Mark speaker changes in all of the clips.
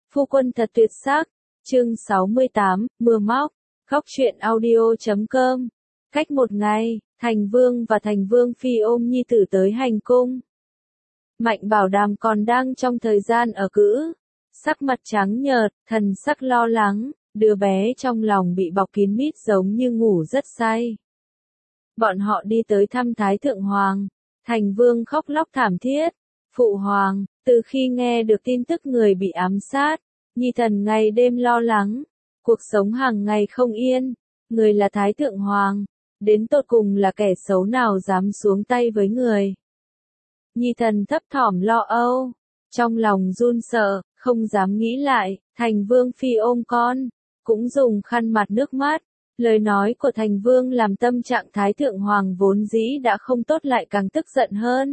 Speaker 1: Phu quân thật tuyệt sắc. Chương 68, mưa móc. Khóc truyện audio.com. Cách một ngày, Thành Vương và Thành Vương Phi ôm nhi tử tới hành cung. Mạnh Bảo Đàm còn đang trong thời gian ở cữ. Sắc mặt trắng nhợt, thần sắc lo lắng, đứa bé trong lòng bị bọc kín mít giống như ngủ rất say. Bọn họ đi tới thăm Thái Thượng Hoàng. Thành Vương khóc lóc thảm thiết. Phụ Hoàng, từ khi nghe được tin tức người bị ám sát, nhi thần ngày đêm lo lắng, cuộc sống hàng ngày không yên. Người là Thái Thượng Hoàng, đến tột cùng là kẻ xấu nào dám xuống tay với người. Nhi thần thấp thỏm lo âu, trong lòng run sợ, không dám nghĩ lại. Thành Vương Phi ôm con, cũng dùng khăn mặt nước mắt. Lời nói của Thành Vương làm tâm trạng Thái Thượng Hoàng vốn dĩ đã không tốt lại càng tức giận hơn.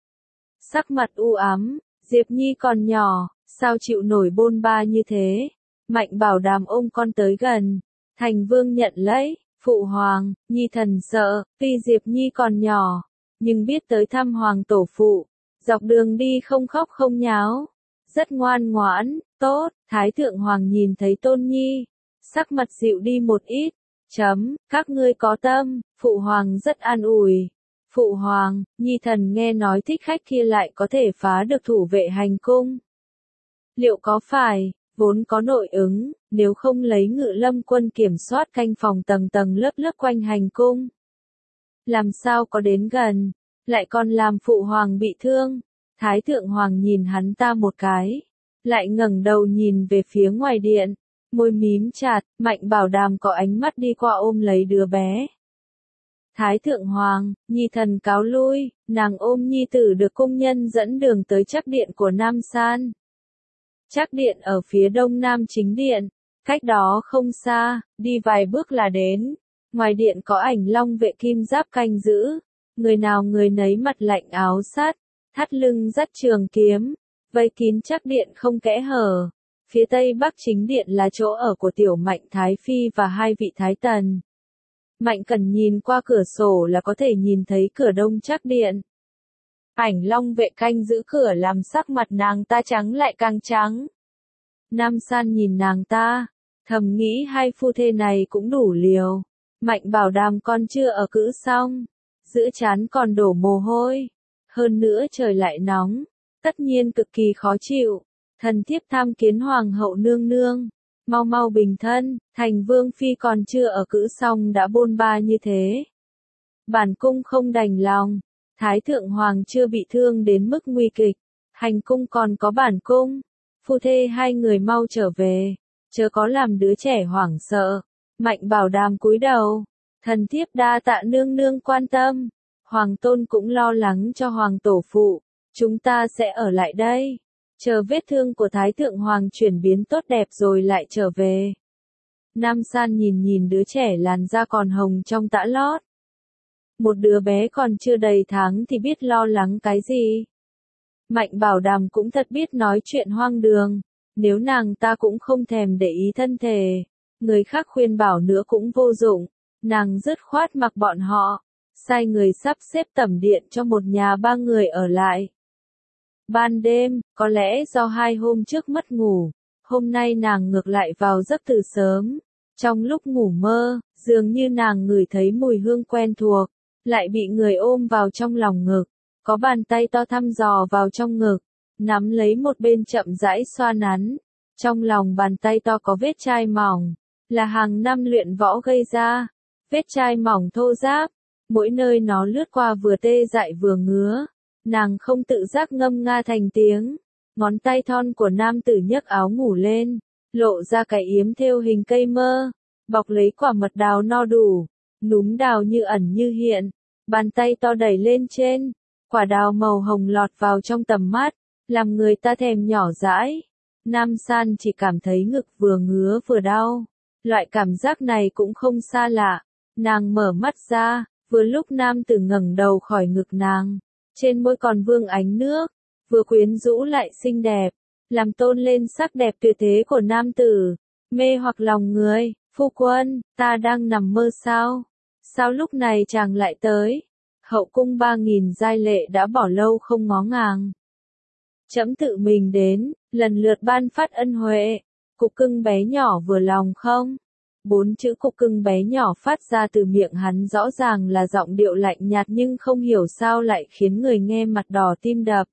Speaker 1: Sắc mặt u ám, Diệp Nhi còn nhỏ, sao chịu nổi bôn ba như thế. Mạnh Bảo Đàm ôm con tới gần. Thành Vương nhận lấy. Phụ Hoàng, Nhi thần sợ, tuy Diệp Nhi còn nhỏ, nhưng biết tới thăm Hoàng tổ phụ. Dọc đường đi không khóc không nháo. Rất ngoan ngoãn, tốt. Thái Thượng Hoàng nhìn thấy Tôn Nhi, sắc mặt dịu đi một ít. Các ngươi có tâm. Phụ Hoàng rất an ủi. Phụ Hoàng, Nhi thần nghe nói thích khách kia lại có thể phá được thủ vệ hành cung. Liệu có phải, vốn có nội ứng, nếu không lấy Ngự Lâm quân kiểm soát canh phòng tầng tầng lớp lớp quanh hành cung? Làm sao có đến gần, lại còn làm Phụ Hoàng bị thương? Thái Thượng Hoàng nhìn hắn ta một cái, lại ngẩng đầu nhìn về phía ngoài điện, môi mím chặt. Mạnh Bảo Đàm có ánh mắt đi qua ôm lấy đứa bé. Thái Thượng Hoàng, Nhi thần cáo lui. Nàng ôm nhi tử được cung nhân dẫn đường tới trác điện của Nam San. Trác điện ở phía đông nam chính điện, cách đó không xa, đi vài bước là đến. Ngoài điện có ảnh long vệ kim giáp canh giữ, người nào người nấy mặt lạnh áo sắt, thắt lưng dắt trường kiếm, vây kín trác điện không kẽ hở. Phía tây bắc chính điện là chỗ ở của tiểu Mạnh Thái Phi và hai vị Thái Tần. Mạnh Cẩn nhìn qua cửa sổ là có thể nhìn thấy cửa đông trác điện. Ảnh long vệ canh giữ cửa làm sắc mặt nàng ta trắng lại càng trắng. Nam San nhìn nàng ta, thầm nghĩ hai phu thê này cũng đủ liều. Mạnh Bảo Đàm con chưa ở cữ xong, giữa trán còn đổ mồ hôi. Hơn nữa trời lại nóng, tất nhiên cực kỳ khó chịu. Thần thiếp tham kiến Hoàng hậu nương nương, mau mau bình thân. Thành Vương Phi còn chưa ở cữ xong đã bôn ba như thế. Bản cung không đành lòng. Thái Thượng Hoàng chưa bị thương đến mức nguy kịch, hành cung còn có bản cung. Phu thê hai người mau trở về, chớ có làm đứa trẻ hoảng sợ. Mạnh Bảo Đàm cúi đầu, thần thiếp đa tạ nương nương quan tâm. Hoàng tôn cũng lo lắng cho Hoàng tổ phụ, chúng ta sẽ ở lại đây, chờ vết thương của Thái Thượng Hoàng chuyển biến tốt đẹp rồi lại trở về. Nam San nhìn nhìn đứa trẻ làn da còn hồng trong tã lót. Một đứa bé còn chưa đầy tháng thì biết lo lắng cái gì. Mạnh Bảo Đàm cũng thật biết nói chuyện hoang đường. Nếu nàng ta cũng không thèm để ý thân thể, người khác khuyên bảo nữa cũng vô dụng. Nàng dứt khoát mặc bọn họ, sai người sắp xếp tẩm điện cho một nhà ba người ở lại. Ban đêm, có lẽ do 2 hôm trước mất ngủ, hôm nay nàng ngược lại vào giấc từ sớm. Trong lúc ngủ mơ, dường như nàng ngửi thấy mùi hương quen thuộc, lại bị người ôm vào trong lòng ngực. Có bàn tay to thăm dò vào trong ngực, nắm lấy một bên chậm rãi xoa nắn. Trong lòng bàn tay to có vết chai mỏng, là hàng năm luyện võ gây ra. Vết chai mỏng thô ráp, mỗi nơi nó lướt qua vừa tê dại vừa ngứa. Nàng không tự giác ngâm nga thành tiếng. Ngón tay thon của nam tử nhấc áo ngủ lên, lộ ra cái yếm thêu hình cây mơ, bọc lấy quả mật đào no đủ, núm đào như ẩn như hiện. Bàn tay to đẩy lên trên, quả đào màu hồng lọt vào trong tầm mắt, làm người ta thèm nhỏ dãi. Nam San chỉ cảm thấy ngực vừa ngứa vừa đau. Loại cảm giác này cũng không xa lạ. Nàng mở mắt ra, vừa lúc nam tử ngẩng đầu khỏi ngực nàng. Trên môi còn vương ánh nước, vừa quyến rũ lại xinh đẹp, làm tôn lên sắc đẹp tuyệt thế của nam tử, mê hoặc lòng người. Phu quân, ta đang nằm mơ sao? Sao lúc này chàng lại tới? Hậu cung 3000 giai lệ đã bỏ lâu không ngó ngàng. Trẫm tự mình đến, lần lượt ban phát ân huệ. Cục cưng bé nhỏ vừa lòng không? 4 chữ cục cưng bé nhỏ phát ra từ miệng hắn rõ ràng là giọng điệu lạnh nhạt nhưng không hiểu sao lại khiến người nghe mặt đỏ tim đập.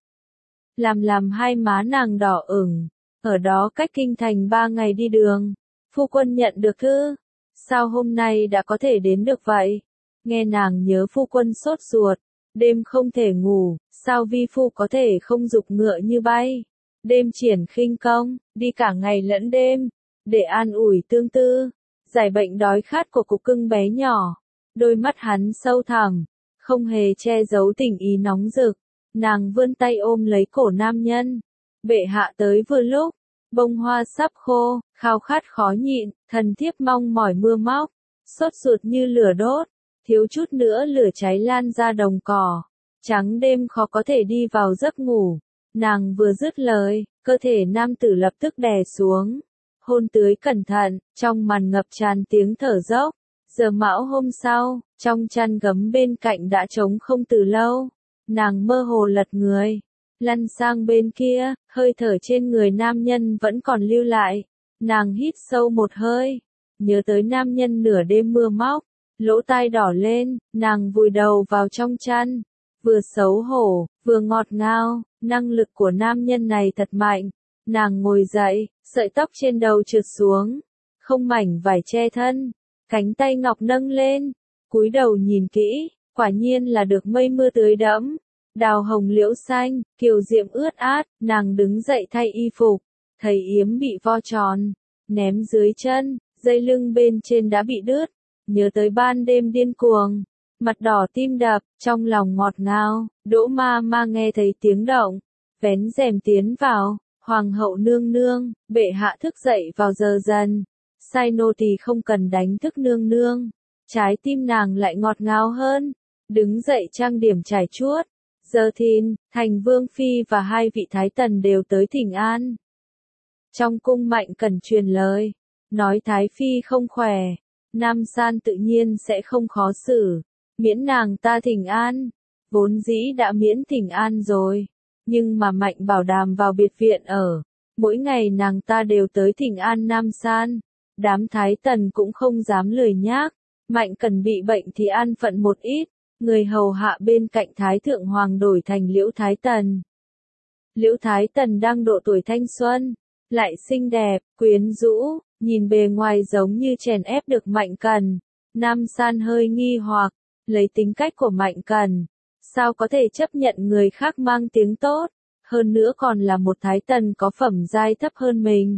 Speaker 1: Làm hai má nàng đỏ ửng, ở đó cách kinh thành 3 ngày đi đường. Phu quân nhận được thư, sao hôm nay đã có thể đến được vậy? Nghe nàng nhớ phu quân sốt ruột, đêm không thể ngủ, sao vi phu có thể không giục ngựa như bay? Đêm triển khinh công, đi cả ngày lẫn đêm, để an ủi tương tư, giải bệnh đói khát của cục cưng bé nhỏ. Đôi mắt hắn sâu thẳm, không hề che giấu tình ý nóng rực. Nàng vươn tay ôm lấy cổ nam nhân. Bệ hạ tới vừa lúc, bông hoa sắp khô, khao khát khó nhịn, thần thiếp mong mỏi mưa móc, sốt ruột như lửa đốt, thiếu chút nữa lửa cháy lan ra đồng cỏ. Trắng đêm khó có thể đi vào giấc ngủ. Nàng vừa dứt lời, cơ thể nam tử lập tức đè xuống. Hôn tưới cẩn thận, trong màn ngập tràn tiếng thở dốc. Giờ mão hôm sau, trong chăn gấm bên cạnh đã trống không từ lâu. Nàng mơ hồ lật người, lăn sang bên kia, hơi thở trên người nam nhân vẫn còn lưu lại. Nàng hít sâu một hơi, nhớ tới nam nhân nửa đêm mưa móc, lỗ tai đỏ lên, nàng vùi đầu vào trong chăn. Vừa xấu hổ, vừa ngọt ngào, năng lực của nam nhân này thật mạnh. Nàng ngồi dậy, sợi tóc trên đầu trượt xuống, không mảnh vải che thân, cánh tay ngọc nâng lên, cúi đầu nhìn kỹ, quả nhiên là được mây mưa tưới đẫm. Đào hồng liễu xanh, kiều diệm ướt át, nàng đứng dậy thay y phục, thấy yếm bị vo tròn, ném dưới chân, dây lưng bên trên đã bị đứt, nhớ tới ban đêm điên cuồng, mặt đỏ tim đập, trong lòng ngọt ngào. Đỗ ma ma nghe thấy tiếng động, vén rèm tiến vào. Hoàng hậu nương nương, bệ hạ thức dậy vào giờ dần, sai nô tỳ không cần đánh thức nương nương. Trái tim nàng lại ngọt ngào hơn, đứng dậy trang điểm trải chuốt. Giờ thìn, thành vương phi và 2 vị thái tần đều tới thỉnh an. Trong cung Mạnh Cẩn truyền lời, nói thái phi không khỏe, Nam San tự nhiên sẽ không khó xử, miễn nàng ta thỉnh an. Vốn dĩ đã miễn thỉnh an rồi, nhưng mà Mạnh Bảo Đàm vào biệt viện ở, mỗi ngày nàng ta đều tới thỉnh an Nam San. Đám thái tần cũng không dám lười nhác, Mạnh Cẩn bị bệnh thì an phận một ít. Người hầu hạ bên cạnh Thái Thượng Hoàng đổi thành Liễu Thái Tần. Liễu Thái Tần đang độ tuổi thanh xuân, lại xinh đẹp, quyến rũ, nhìn bề ngoài giống như chèn ép được Mạnh Cẩn. Nam San hơi nghi hoặc, lấy tính cách của Mạnh Cẩn, sao có thể chấp nhận người khác mang tiếng tốt, hơn nữa còn là một Thái Tần có phẩm giai thấp hơn mình.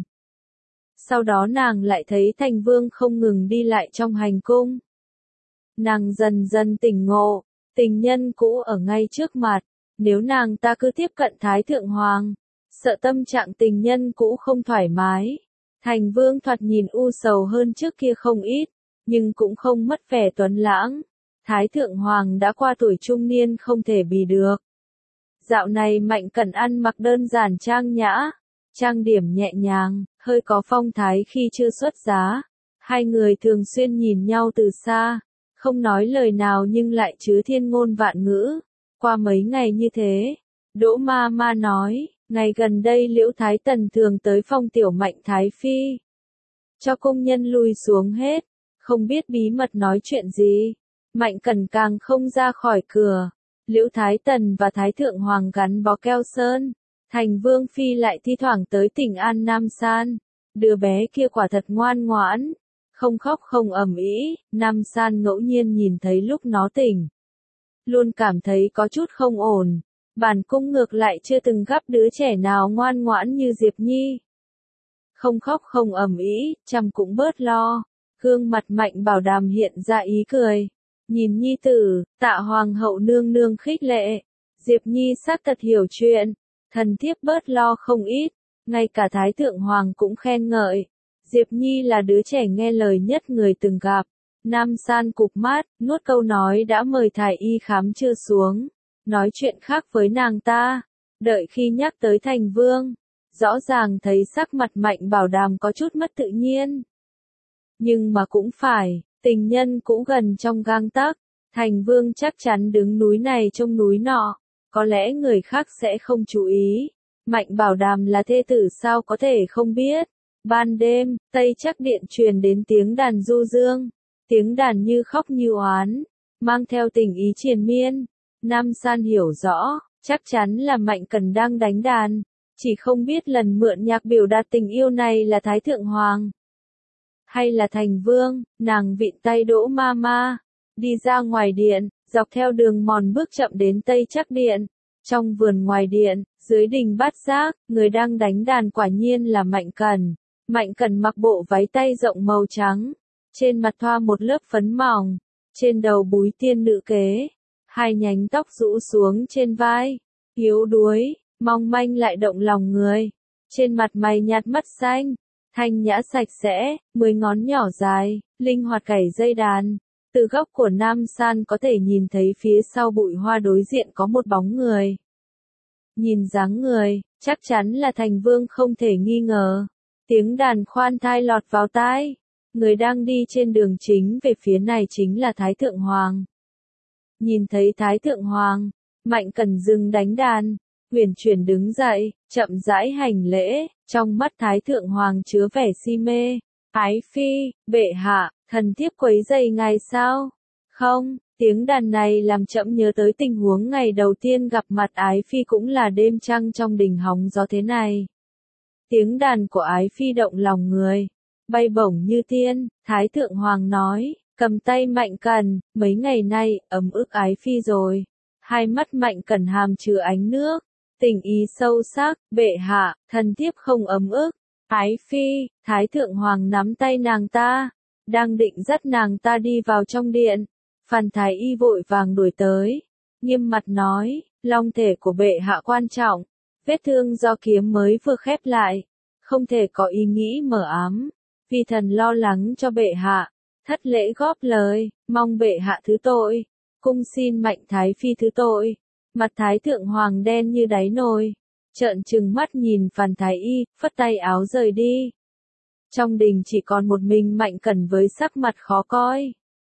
Speaker 1: Sau đó nàng lại thấy Thành Vương không ngừng đi lại trong hành cung. Nàng dần dần tỉnh ngộ, tình nhân cũ ở ngay trước mặt, nếu nàng ta cứ tiếp cận Thái Thượng Hoàng, sợ tâm trạng tình nhân cũ không thoải mái. Thành Vương thoạt nhìn u sầu hơn trước kia không ít, nhưng cũng không mất vẻ tuấn lãng. Thái Thượng Hoàng đã qua tuổi trung niên không thể bì được. Dạo này Mạnh Cẩn ăn mặc đơn giản trang nhã, trang điểm nhẹ nhàng, hơi có phong thái khi chưa xuất giá. Hai người thường xuyên nhìn nhau từ xa, không nói lời nào nhưng lại chứa thiên ngôn vạn ngữ. Qua mấy ngày như thế, Đỗ ma ma nói, ngày gần đây Liễu Thái Tần thường tới phong tiểu Mạnh Thái Phi, cho công nhân lui xuống hết, không biết bí mật nói chuyện gì. Mạnh Cẩn càng không ra khỏi cửa. Liễu Thái Tần và Thái Thượng Hoàng gắn bó keo sơn, Thành Vương Phi lại thi thoảng tới thỉnh an Nam San. Đứa bé kia quả thật ngoan ngoãn, không khóc không ầm ĩ. Nam San ngẫu nhiên nhìn thấy lúc nó tỉnh, luôn cảm thấy có chút không ổn. Bản cung ngược lại chưa từng gặp đứa trẻ nào ngoan ngoãn như Diệp Nhi. Không khóc không ầm ĩ, chăm cũng bớt lo. Gương mặt Mạnh Bảo Đàm hiện ra ý cười. Nhìn nhi tử, Tạ Hoàng hậu nương nương khích lệ. Diệp Nhi xác thật hiểu chuyện, thần thiếp bớt lo không ít. Ngay cả Thái Thượng Hoàng cũng khen ngợi. Diệp Nhi là đứa trẻ nghe lời nhất người từng gặp. Nam San cụp mắt, nuốt câu nói đã mời thái y khám chưa xuống. Nói chuyện khác với nàng ta. Đợi khi nhắc tới Thành Vương, rõ ràng thấy sắc mặt Mạnh Bảo Đàm có chút mất tự nhiên. Nhưng mà cũng phải, tình nhân cũ gần trong gang tấc. Thành Vương chắc chắn đứng núi này trông núi nọ. Có lẽ người khác sẽ không chú ý, Mạnh Bảo Đàm là thê tử sao có thể không biết. Ban đêm, Tây Trắc Điện truyền đến tiếng đàn du dương, tiếng đàn như khóc như oán, mang theo tình ý triền miên. Nam San hiểu rõ, chắc chắn là Mạnh Cẩn đang đánh đàn, chỉ không biết lần mượn nhạc biểu đạt tình yêu này là Thái Thượng Hoàng hay là Thành Vương. Nàng vịn tay Đỗ Ma Ma, đi ra ngoài điện, dọc theo đường mòn bước chậm đến Tây Trắc Điện. Trong vườn ngoài điện, dưới đình Bát Giác, người đang đánh đàn quả nhiên là Mạnh Cẩn. Mạnh Cẩn mặc bộ váy tay rộng màu trắng, trên mặt thoa một lớp phấn mỏng, trên đầu búi tiên nữ kế, hai nhánh tóc rũ xuống trên vai, yếu đuối, mong manh lại động lòng người. Trên mặt mày nhạt mắt xanh, thanh nhã sạch sẽ, 10 ngón nhỏ dài, linh hoạt cày dây đàn. Từ góc của Nam San có thể nhìn thấy phía sau bụi hoa đối diện có một bóng người. Nhìn dáng người, chắc chắn là Thành Vương không thể nghi ngờ. Tiếng đàn khoan thai lọt vào tai. Người đang đi trên đường chính về phía này chính là Thái Thượng Hoàng. Nhìn thấy Thái Thượng Hoàng, Mạnh Cẩn dừng đánh đàn, uyển chuyển đứng dậy, chậm rãi hành lễ, trong mắt Thái Thượng Hoàng chứa vẻ si mê. Ái phi, bệ hạ, thần thiếp quấy rầy ngài sao? Không, tiếng đàn này làm trẫm nhớ tới tình huống ngày đầu tiên gặp mặt Ái phi cũng là đêm trăng trong đình hóng gió thế này. Tiếng đàn của Ái phi động lòng người, bay bổng như tiên. Thái Thượng Hoàng nói, cầm tay Mạnh Cẩn, mấy ngày nay, ấm ức Ái phi rồi. Hai mắt Mạnh Cẩn hàm chứa ánh nước, tình ý sâu sắc. Bệ hạ, thần thiếp không ấm ức. Ái phi, Thái Thượng Hoàng nắm tay nàng ta, đang định dắt nàng ta đi vào trong điện. Phan Thái Y vội vàng đuổi tới, nghiêm mặt nói, long thể của bệ hạ quan trọng, vết thương do kiếm mới vừa khép lại, không thể có ý nghĩ mờ ám, vì thần lo lắng cho bệ hạ, thất lễ góp lời, mong bệ hạ thứ tội, cung xin Mạnh Thái Phi thứ tội. Mặt Thái Thượng Hoàng đen như đáy nồi, trợn trừng mắt nhìn Phan Thái Y, phất tay áo rời đi. Trong đình chỉ còn một mình Mạnh Cẩn với sắc mặt khó coi.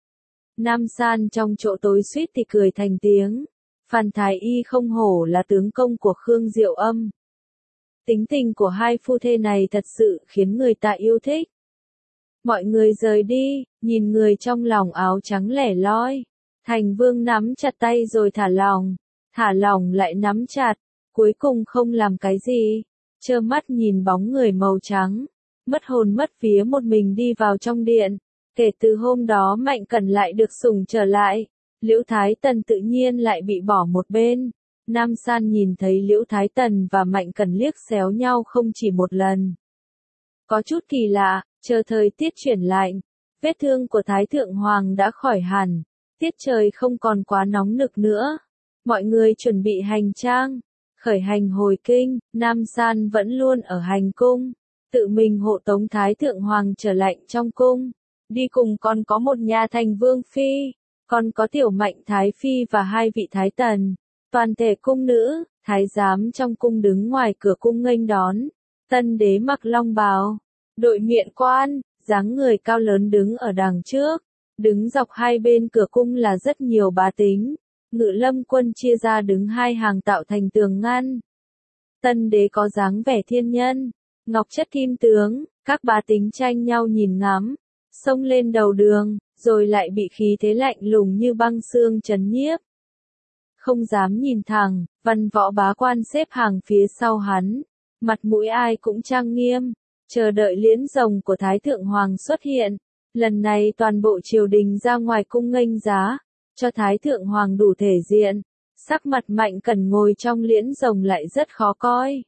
Speaker 1: Nam San trong chỗ tối suýt thì cười thành tiếng. Phan Thái Y không hổ là tướng công của Khương Diệu Âm. Tính tình của hai phu thê này thật sự khiến người ta yêu thích. Mọi người rời đi, nhìn người trong lòng áo trắng lẻ loi. Thành Vương nắm chặt tay rồi thả lỏng lại nắm chặt, cuối cùng không làm cái gì, trơ mắt nhìn bóng người màu trắng, mất hồn mất vía một mình đi vào trong điện. Kể từ hôm đó Mạnh Cẩn lại được sủng trở lại, Liễu Thái Tần tự nhiên lại bị bỏ một bên. Nam San nhìn thấy Liễu Thái Tần và Mạnh Cẩn liếc xéo nhau không chỉ một lần. Có chút kỳ lạ, chờ thời tiết chuyển lạnh, vết thương của Thái Thượng Hoàng đã khỏi hẳn, tiết trời không còn quá nóng nực nữa. Mọi người chuẩn bị hành trang, khởi hành hồi kinh. Nam San vẫn luôn ở hành cung, tự mình hộ tống Thái Thượng Hoàng trở lại trong cung. Đi cùng còn có một nhà Thành Vương Phi, còn có Tiểu Mạnh Thái Phi và hai vị Thái Tần. Toàn thể cung nữ, thái giám trong cung đứng ngoài cửa cung nghênh đón. Tân đế mặc long bào, đội miện quan, dáng người cao lớn đứng ở đằng trước. Đứng dọc hai bên cửa cung là rất nhiều bá tính. Ngự lâm quân chia ra đứng hai hàng tạo thành tường ngăn. Tân đế có dáng vẻ thiên nhân, ngọc chất kim tướng, các bá tính tranh nhau nhìn ngắm, xông lên đầu đường, rồi lại bị khí thế lạnh lùng như băng xương trấn nhiếp. Không dám nhìn thẳng, văn võ bá quan xếp hàng phía sau hắn, mặt mũi ai cũng trang nghiêm, chờ đợi liễn rồng của Thái Thượng Hoàng xuất hiện. Lần này toàn bộ triều đình ra ngoài cung nghênh giá, cho Thái Thượng Hoàng đủ thể diện. Sắc mặt Mạnh Cẩn ngồi trong liễn rồng lại rất khó coi.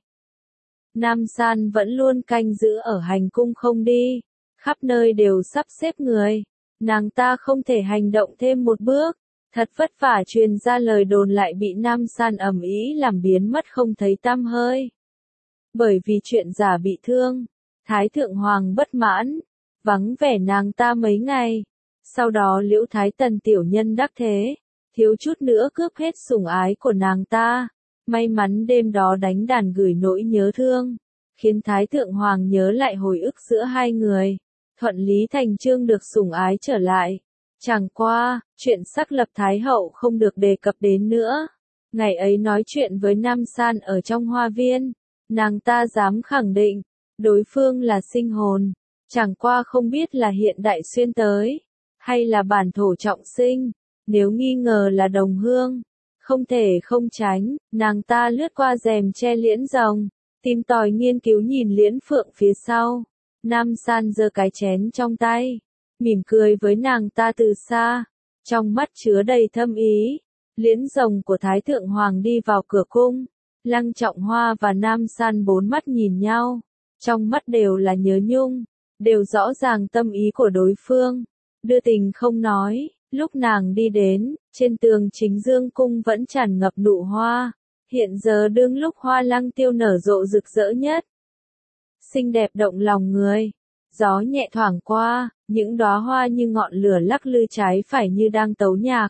Speaker 1: Nam San vẫn luôn canh giữ ở hành cung không đi, khắp nơi đều sắp xếp người. Nàng ta không thể hành động thêm một bước, thật vất vả truyền ra lời đồn lại bị Nam San ầm ĩ làm biến mất không thấy tăm hơi. Bởi vì chuyện giả bị thương, Thái Thượng Hoàng bất mãn, vắng vẻ nàng ta mấy ngày. Sau đó Liễu Thái Tần tiểu nhân đắc thế, thiếu chút nữa cướp hết sủng ái của nàng ta. May mắn đêm đó đánh đàn gửi nỗi nhớ thương, khiến Thái Thượng Hoàng nhớ lại hồi ức giữa hai người. Thuận lý thành chương được sủng ái trở lại. Chẳng qua, chuyện sắc lập Thái Hậu không được đề cập đến nữa. Ngày ấy nói chuyện với Nam San ở trong hoa viên, Nàng ta dám khẳng định, đối phương là sinh hồn, chẳng qua không biết là hiện đại xuyên tới, hay là bản thổ trọng sinh, nếu nghi ngờ là đồng hương, không thể không tránh, nàng ta lướt qua rèm che liễn rồng, tìm tòi nghiên cứu nhìn liễn phượng phía sau, Nam San giơ cái chén trong tay, mỉm cười với nàng ta từ xa, trong mắt chứa đầy thâm ý, liễn rồng của Thái Thượng Hoàng đi vào cửa cung. Lăng Trọng Hoa và Nam San bốn mắt nhìn nhau, trong mắt đều là nhớ nhung, đều rõ ràng tâm ý của đối phương, đưa tình không nói, lúc nàng đi đến, trên tường Chính Dương cung vẫn tràn ngập nụ hoa, hiện giờ đương lúc hoa lăng tiêu nở rộ rực rỡ nhất. Xinh đẹp động lòng người, gió nhẹ thoảng qua, những đóa hoa như ngọn lửa lắc lư trái phải như đang tấu nhạc.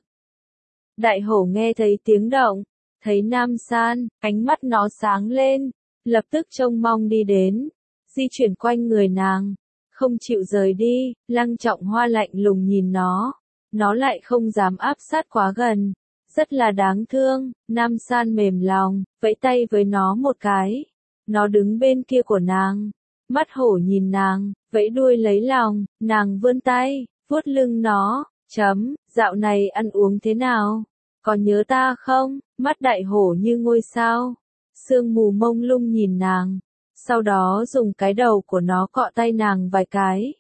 Speaker 1: Đại hổ nghe thấy tiếng động, thấy Nam San, ánh mắt nó sáng lên, lập tức trông mong đi đến, di chuyển quanh người nàng, không chịu rời đi, Lăng Trọng Hoa lạnh lùng nhìn nó lại không dám áp sát quá gần, rất là đáng thương, Nam San mềm lòng, vẫy tay với nó một cái, nó đứng bên kia của nàng, mắt hổ nhìn nàng, vẫy đuôi lấy lòng, nàng vươn tay, vuốt lưng nó, dạo này ăn uống thế nào? Còn nhớ ta không? Mắt đại hổ như ngôi sao. Sương mù mông lung nhìn nàng. Sau đó dùng cái đầu của nó cọ tay nàng vài cái.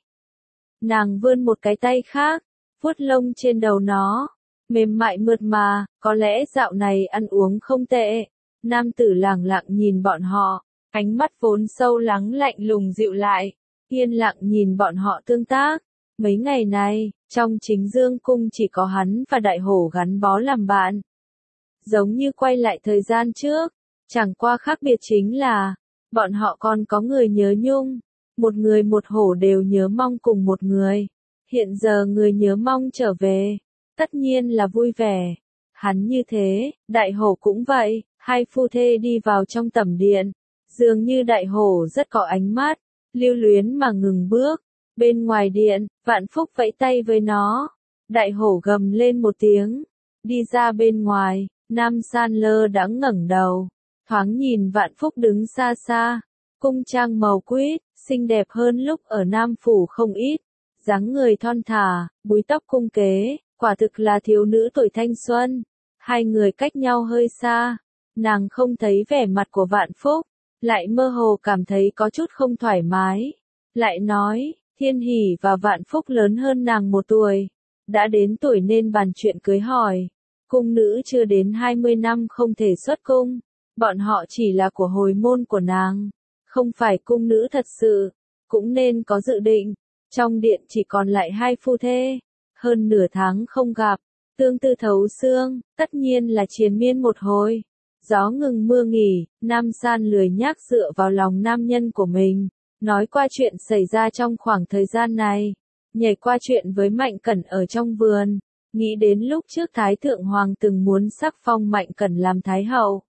Speaker 1: Nàng vươn một cái tay khác, vuốt lông trên đầu nó. Mềm mại mượt mà, có lẽ dạo này ăn uống không tệ. Nam tử lẳng lặng nhìn bọn họ. Ánh mắt vốn sâu lắng lạnh lùng dịu lại. Yên lặng nhìn bọn họ tương tác. Mấy ngày này, trong Chính Dương cung chỉ có hắn và đại hổ gắn bó làm bạn. Giống như quay lại thời gian trước, chẳng qua khác biệt chính là, bọn họ còn có người nhớ nhung, một người một hổ đều nhớ mong cùng một người. Hiện giờ người nhớ mong trở về, tất nhiên là vui vẻ. Hắn như thế, đại hổ cũng vậy, hai phu thê đi vào trong tẩm điện, dường như đại hổ rất có ánh mắt, lưu luyến mà ngừng bước. Bên ngoài điện, Vạn Phúc vẫy tay với nó. Đại hổ gầm lên một tiếng. Đi ra bên ngoài, Nam San lơ đãng ngẩng đầu. Thoáng nhìn Vạn Phúc đứng xa xa. Cung trang màu quýt, xinh đẹp hơn lúc ở Nam Phủ không ít. Dáng người thon thả, búi tóc cung kế, quả thực là thiếu nữ tuổi thanh xuân. Hai người cách nhau hơi xa. Nàng không thấy vẻ mặt của Vạn Phúc, lại mơ hồ cảm thấy có chút không thoải mái. Lại nói, Thiên Hỷ và Vạn Phúc lớn hơn nàng một tuổi, đã đến tuổi nên bàn chuyện cưới hỏi. Cung nữ chưa đến 20 năm không thể xuất cung, bọn họ chỉ là của hồi môn của nàng, không phải cung nữ thật sự, cũng nên có dự định. Trong điện chỉ còn lại hai phu thê, hơn nửa tháng không gặp, tương tư thấu xương, tất nhiên là triền miên một hồi. Gió ngừng mưa nghỉ, Nam San lười nhác dựa vào lòng nam nhân của mình. Nói qua chuyện xảy ra trong khoảng thời gian này, nhảy qua chuyện với Mạnh Cẩn ở trong vườn, nghĩ đến lúc trước Thái Thượng Hoàng từng muốn sắc phong Mạnh Cẩn làm Thái Hậu.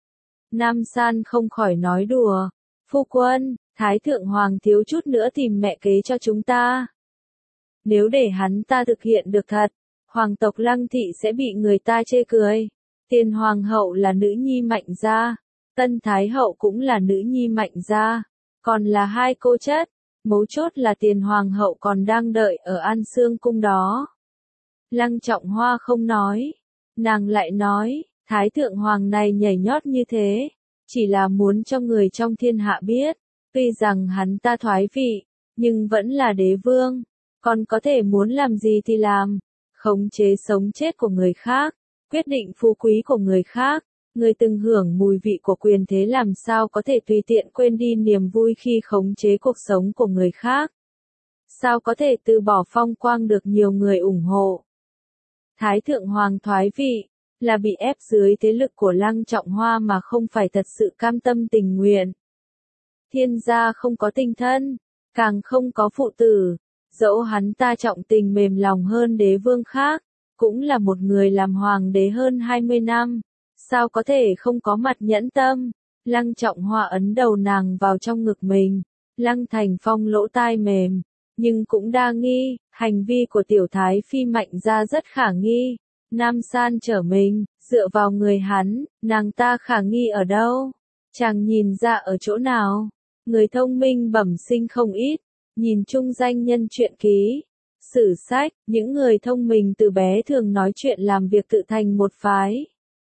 Speaker 1: Nam San không khỏi nói đùa, phu quân, Thái Thượng Hoàng thiếu chút nữa tìm mẹ kế cho chúng ta. Nếu để hắn ta thực hiện được thật, Hoàng tộc Lăng Thị sẽ bị người ta chê cười. Tiền Hoàng hậu là nữ nhi Mạnh gia, Tân Thái Hậu cũng là nữ nhi Mạnh gia. Còn là hai cô chất, mấu chốt là Tiền Hoàng hậu còn đang đợi ở An Sương cung đó. Lăng Trọng Hoa không nói, nàng lại nói, Thái Thượng Hoàng này nhảy nhót như thế, chỉ là muốn cho người trong thiên hạ biết, tuy rằng hắn ta thoái vị, nhưng vẫn là đế vương, còn có thể muốn làm gì thì làm, khống chế sống chết của người khác, quyết định phú quý của người khác. Người từng hưởng mùi vị của quyền thế làm sao có thể tùy tiện quên đi niềm vui khi khống chế cuộc sống của người khác. Sao có thể từ bỏ phong quang được nhiều người ủng hộ. Thái Thượng Hoàng thoái vị, là bị ép dưới thế lực của Lăng Trọng Hoa mà không phải thật sự cam tâm tình nguyện. Thiên gia không có tình thân, càng không có phụ tử, dẫu hắn ta trọng tình mềm lòng hơn đế vương khác, cũng là một người làm hoàng đế hơn 20 năm. Sao có thể không có mặt nhẫn tâm? Lăng Trọng Hoa ấn đầu nàng vào trong ngực mình. Lăng Thành Phong lỗ tai mềm, nhưng cũng đa nghi, hành vi của tiểu thái phi Mạnh gia rất khả nghi. Nam San trở mình, dựa vào người hắn, nàng ta khả nghi ở đâu? Chàng nhìn ra ở chỗ nào? Người thông minh bẩm sinh không ít, nhìn chung danh nhân truyện ký, sử sách, những người thông minh từ bé thường nói chuyện làm việc tự thành một phái.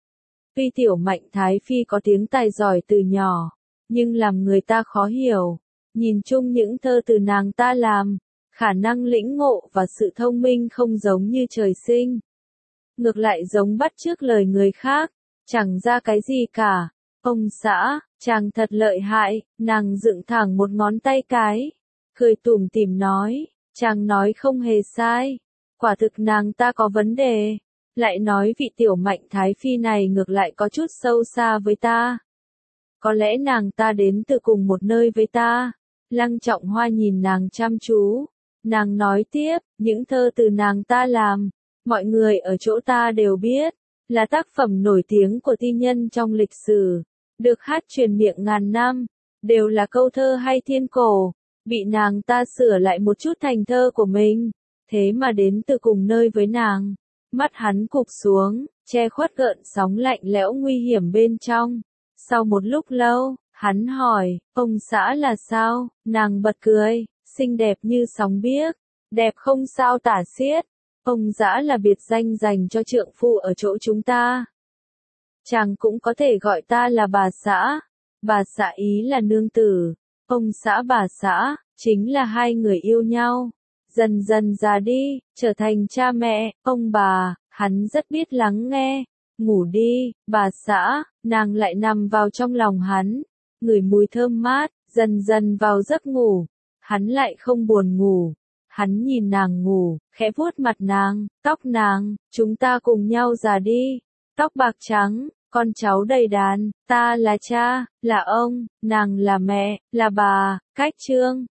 Speaker 1: Tuy tiểu Mạnh Thái Phi có tiếng tài giỏi từ nhỏ, nhưng làm người ta khó hiểu. Nhìn chung những thơ từ nàng ta làm, khả năng lĩnh ngộ và sự thông minh không giống như trời sinh. Ngược lại giống bắt chước lời người khác, chẳng ra cái gì cả. Ông xã, chàng thật lợi hại, nàng dựng thẳng một ngón tay cái, cười tủm tỉm nói, chàng nói không hề sai. Quả thực nàng ta có vấn đề. Lại nói vị tiểu Mạnh Thái Phi này ngược lại có chút sâu xa với ta. Có lẽ nàng ta đến từ cùng một nơi với ta. Lăng Trọng Hoa nhìn nàng chăm chú. Nàng nói tiếp, những thơ từ nàng ta làm, mọi người ở chỗ ta đều biết, là tác phẩm nổi tiếng của thi nhân trong lịch sử, được hát truyền miệng ngàn năm, đều là câu thơ hay thiên cổ, bị nàng ta sửa lại một chút thành thơ của mình, thế mà đến từ cùng nơi với nàng. Mắt hắn cụp xuống, che khuất gợn sóng lạnh lẽo nguy hiểm bên trong. Sau một lúc lâu, hắn hỏi, ông xã là sao? Nàng bật cười, xinh đẹp như sóng biếc, đẹp không sao tả xiết. Ông xã là biệt danh dành cho trượng phu ở chỗ chúng ta. Chàng cũng có thể gọi ta là bà xã. Bà xã ý là nương tử. Ông xã bà xã, chính là hai người yêu nhau. Dần dần già đi, trở thành cha mẹ, ông bà, hắn rất biết lắng nghe. Ngủ đi, bà xã, nàng lại nằm vào trong lòng hắn. Ngửi mùi thơm mát, dần dần vào giấc ngủ. Hắn lại không buồn ngủ. Hắn nhìn nàng ngủ, khẽ vuốt mặt nàng, tóc nàng, chúng ta cùng nhau già đi. Tóc bạc trắng, con cháu đầy đàn, ta là cha, là ông, nàng là mẹ, là bà, cách chương.